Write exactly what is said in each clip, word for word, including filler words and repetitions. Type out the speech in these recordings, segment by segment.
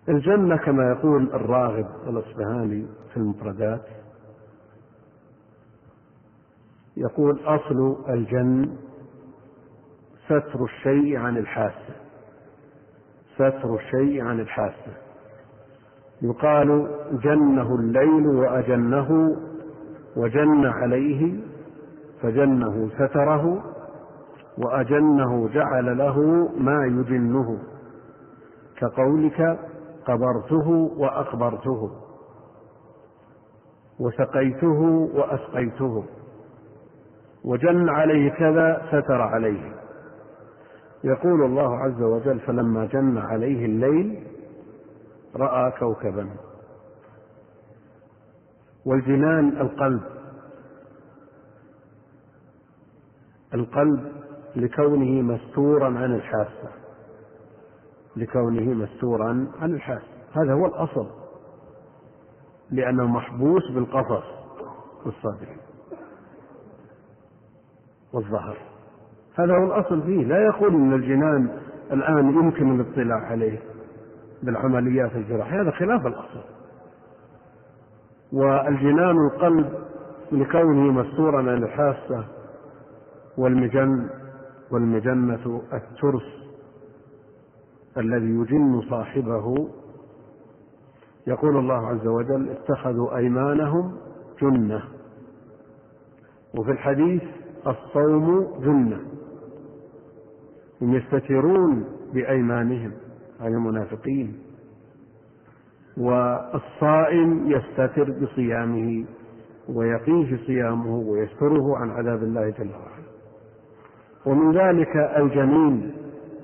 الجنة كما يقول الراغب الأصبهاني في المفردات، يقول: أصل الجن ستر الشيء عن الحاسة، ستر الشيء عن الحاسة. يقال: جنه الليل وأجنه، وجن عليه فجنه ستره، وأجنه جعل له ما يجنه، كقولك: قبرته وأقبرته، وسقيته وأسقيته. وجن عليه كذا ستر عليه. يقول الله عز وجل: فلما جن عليه الليل رأى كوكبا. والجنان القلب، القلب لكونه مستورا عن الحاسة، لكونه مستورا عن الحاسة، هذا هو الأصل، لأنه محبوس بالقفص والصدر والظهر، هذا هو الأصل فيه. لا يقول إن الجنان الآن يمكن الاطلاع عليه بالعمليات الجراحية، هذا خلاف الأصل. والجنان القلب لكونه مستورا عن الحاسة. والمجن والمجنة الترس الذي يجن صاحبه. يقول الله عز وجل: اتخذوا أيمانهم جنة. وفي الحديث: الصوم جنة. هم يستترون بأيمانهم عن المنافقين، والصائم يستتر بصيامه ويقيه صيامه ويستره عن عذاب الله جل وعلا. ومن ذلك الجنين،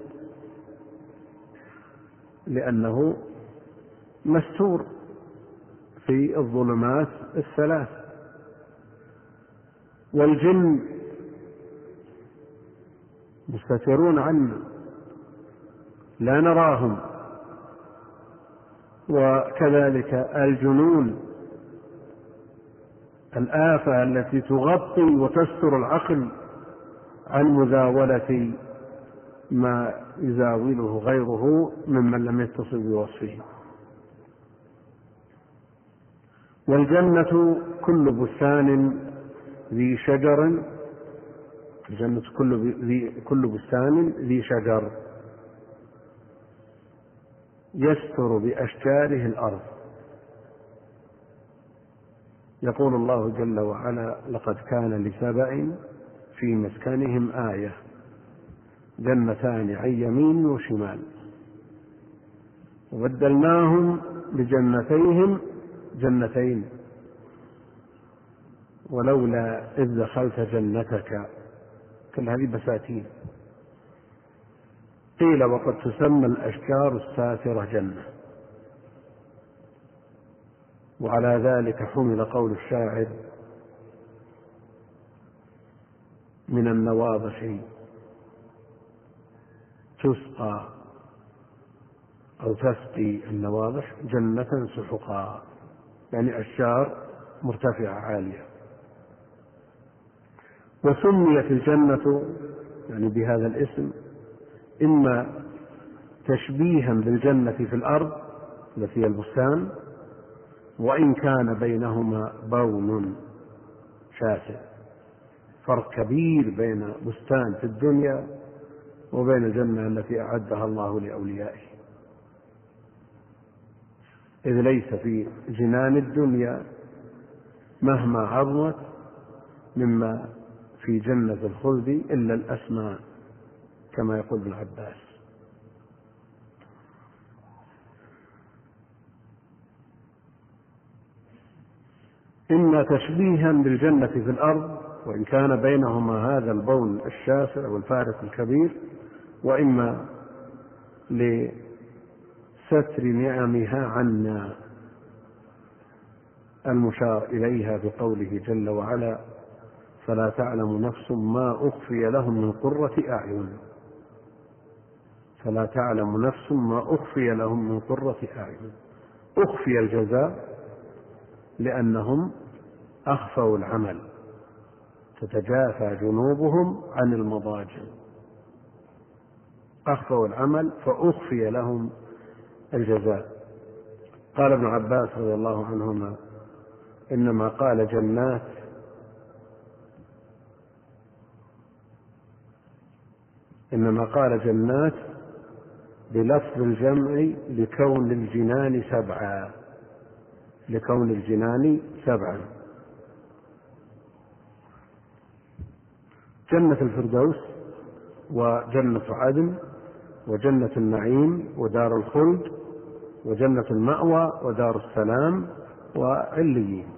لأنه مستور في الظلمات الثلاث. والجن مستترون عنا لا نراهم. وكذلك الجنون، الآفة التي تغطي وتستر العقل عن مزاولة ما يزاوله غيره ممن لم يتصل بوصفه. والجنة كل بستان ذي شجر، الجنة كل بستان ذي شجر يستر بأشجاره الأرض. يقول الله جل وعلا: لقد كان لسبأ في مسكنهم آية، جنتان عن يمين وشمال، وبدلناهم بجنتيهم جنتين، ولولا إذ دخلت جنتك. كل هذه بساتين. قيل: وقد تسمى الأشجار الساترة جنة. وعلى ذلك حمل قول الشاعر: من النواضح تسقى أو تسقي النواضح جنة سحقا، يعني أشجار مرتفعة عالية. وسميت الجنة يعني بهذا الاسم إما تشبيها بالجنة في الأرض التي هي البستان، وإن كان بينهما بون شاسع، فرق كبير بين بستان في الدنيا وبين الجنة التي أعدها الله لأوليائه. إذ ليس في جنان الدنيا مهما عظمت مما في جنة الخلد إلا الأسماء، كما يقول ابن عباس. إما تشبيها بالجنة في الأرض، وإن كان بينهما هذا البون الشاسع والفارق الكبير، وإما لستر نعمها عنا، المشار إليها بقوله جل وعلا: فلا تعلم نفس ما أخفي لهم من قرة أعين. فلا تعلم نفس ما أخفي لهم من قرة أعين. أخفي الجزاء لأنهم أخفوا العمل، تتجافى جنوبهم عن المضاجع، أخفوا العمل فأخفي لهم الجزاء. قال ابن عباس رضي الله عنهما إنما قال جنات إنما قال جنات بلفظ الجمع لكون الجنان سبعا لكون الجنان سبعا جنة الفردوس وجنة عدن وجنة النعيم ودار الخلد وجنة المأوى ودار السلام وعليين.